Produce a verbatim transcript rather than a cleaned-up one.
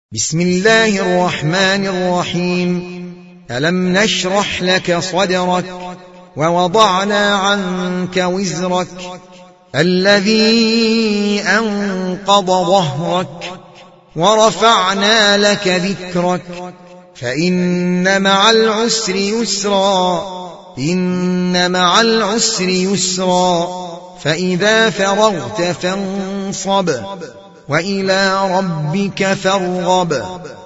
بسم الله الرحمن الرحيم. ألم نشرح لك صدرك ووضعنا عنك وزرك الذي أنقض ظهرك ورفعنا لك ذكرك فإن مع العسر يسرا إن مع العسر يسرا فإذا فرغت فانصب وإلى ربك فارغب.